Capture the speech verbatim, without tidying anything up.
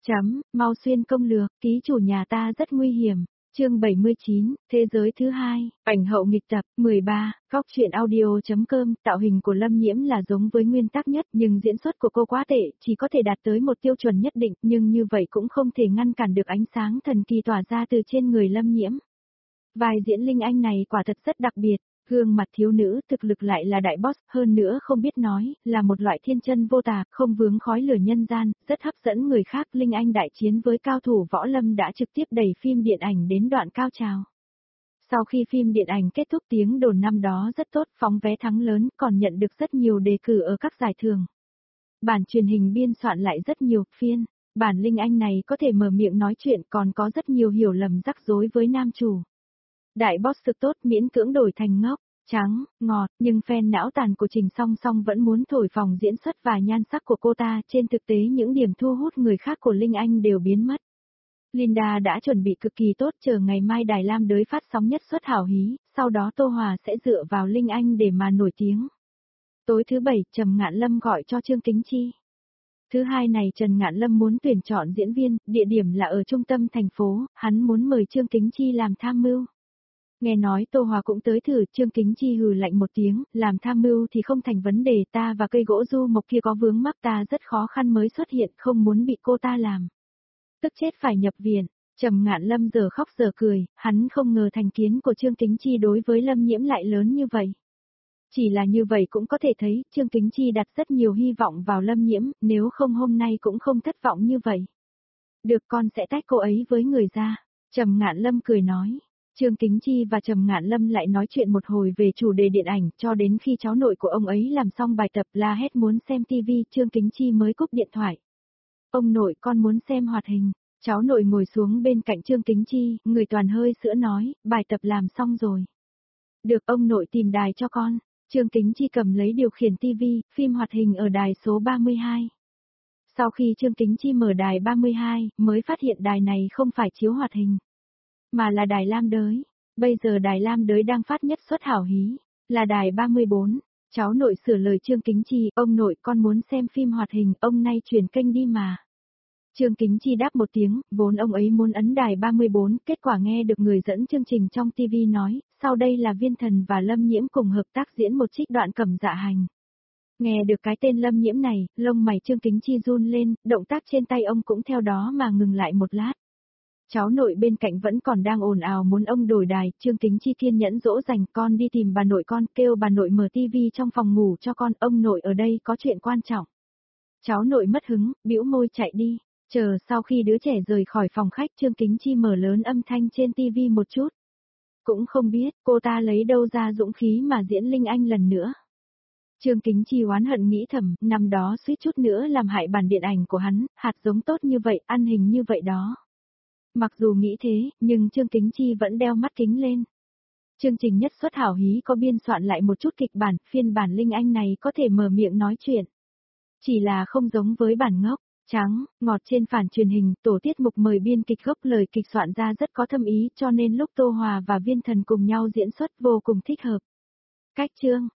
Chấm, mau xuyên công lược, ký chủ nhà ta rất nguy hiểm. Chương bảy mươi chín, Thế giới thứ hai, ảnh hậu nghịch tập, mười ba, Góc truyện audio.com, tạo hình của Lâm Nhiễm là giống với nguyên tắc nhất, nhưng diễn xuất của cô quá tệ, chỉ có thể đạt tới một tiêu chuẩn nhất định, nhưng như vậy cũng không thể ngăn cản được ánh sáng thần kỳ tỏa ra từ trên người Lâm Nhiễm. Vai diễn Linh Anh này quả thật rất đặc biệt, gương mặt thiếu nữ thực lực lại là đại boss, hơn nữa không biết nói, là một loại thiên chân vô tà, không vướng khói lửa nhân gian, rất hấp dẫn người khác. Linh Anh đại chiến với cao thủ võ lâm đã trực tiếp đẩy phim điện ảnh đến đoạn cao trào. Sau khi phim điện ảnh kết thúc, tiếng đồn năm đó rất tốt, phóng vé thắng lớn, còn nhận được rất nhiều đề cử ở các giải thưởng. Bản truyền hình biên soạn lại rất nhiều phiên, bản Linh Anh này có thể mở miệng nói chuyện, còn có rất nhiều hiểu lầm rắc rối với nam chủ. Đại boss thực tốt miễn cưỡng đổi thành ngốc, trắng, ngọt, nhưng fan não tàn của Trình Song Song vẫn muốn thổi phồng diễn xuất và nhan sắc của cô ta. Trên thực tế những điểm thu hút người khác của Linh Anh đều biến mất. Linda đã chuẩn bị cực kỳ tốt, chờ ngày mai Đài Lam Đới phát sóng nhất suất hảo hí, sau đó Tô Hòa sẽ dựa vào Linh Anh để mà nổi tiếng. Tối thứ bảy, Trầm Ngạn Lâm gọi cho Trương Kính Chi. Thứ hai này Trần Ngạn Lâm muốn tuyển chọn diễn viên, địa điểm là ở trung tâm thành phố, hắn muốn mời Trương Kính Chi làm tham mưu. Nghe nói Tô Hòa cũng tới thử, Trương Kính Chi hừ lạnh một tiếng, làm tham mưu thì không thành vấn đề, ta và cây gỗ du mộc kia có vướng mắc, ta rất khó khăn mới xuất hiện, không muốn bị cô ta làm. Tức chết phải nhập viện. Trầm Ngạn Lâm giờ khóc giờ cười, hắn không ngờ thành kiến của Trương Kính Chi đối với Lâm Nhiễm lại lớn như vậy. Chỉ là như vậy cũng có thể thấy, Trương Kính Chi đặt rất nhiều hy vọng vào Lâm Nhiễm, nếu không hôm nay cũng không thất vọng như vậy. Được, con sẽ tách cô ấy với người ra. Trầm Ngạn Lâm cười nói. Trương Kính Chi và Trầm Ngạn Lâm lại nói chuyện một hồi về chủ đề điện ảnh, cho đến khi cháu nội của ông ấy làm xong bài tập la hét muốn xem tivi, Trương Kính Chi mới cúp điện thoại. Ông nội, con muốn xem hoạt hình. Cháu nội ngồi xuống bên cạnh Trương Kính Chi, người toàn hơi sữa nói, bài tập làm xong rồi. Được, ông nội tìm đài cho con. Trương Kính Chi cầm lấy điều khiển tivi, phim hoạt hình ở đài số ba mươi hai. Sau khi Trương Kính Chi mở đài ba mươi hai, mới phát hiện đài này không phải chiếu hoạt hình, mà là đài Lam Đới. Bây giờ đài Lam Đới đang phát nhất suất hảo hí, là đài ba mươi bốn. Cháu nội sửa lời Trương Kính Chi, ông nội, con muốn xem phim hoạt hình, ông nay chuyển kênh đi mà. Trương Kính Chi đáp một tiếng, vốn ông ấy muốn ấn đài ba mươi bốn, kết quả nghe được người dẫn chương trình trong tivi nói, sau đây là Viên Thần và Lâm Nhiễm cùng hợp tác diễn một trích đoạn Cẩm Dạ Hành. Nghe được cái tên Lâm Nhiễm này, lông mày Trương Kính Chi run lên, động tác trên tay ông cũng theo đó mà ngừng lại một lát. Cháu nội bên cạnh vẫn còn đang ồn ào muốn ông đổi đài, Trương Kính Chi kiên nhẫn dỗ dành, con đi tìm bà nội con, kêu bà nội mở tivi trong phòng ngủ cho con, ông nội ở đây có chuyện quan trọng. Cháu nội mất hứng, bĩu môi chạy đi. Chờ sau khi đứa trẻ rời khỏi phòng khách, Trương Kính Chi mở lớn âm thanh trên tivi một chút. Cũng không biết cô ta lấy đâu ra dũng khí mà diễn Linh Anh lần nữa. Trương Kính Chi oán hận nghĩ thầm, năm đó suýt chút nữa làm hại bản điện ảnh của hắn, hạt giống tốt như vậy, ăn hình như vậy đó. Mặc dù nghĩ thế, nhưng Trương Kính Chi vẫn đeo mắt kính lên. Chương trình nhất suất hảo hí có biên soạn lại một chút kịch bản, phiên bản Linh Anh này có thể mở miệng nói chuyện. Chỉ là không giống với bản ngốc, trắng, ngọt trên phản truyền hình, tổ tiết mục mời biên kịch gốc lời kịch soạn ra rất có thâm ý, cho nên lúc Tô Hòa và Viên Thần cùng nhau diễn xuất vô cùng thích hợp. Cách chương,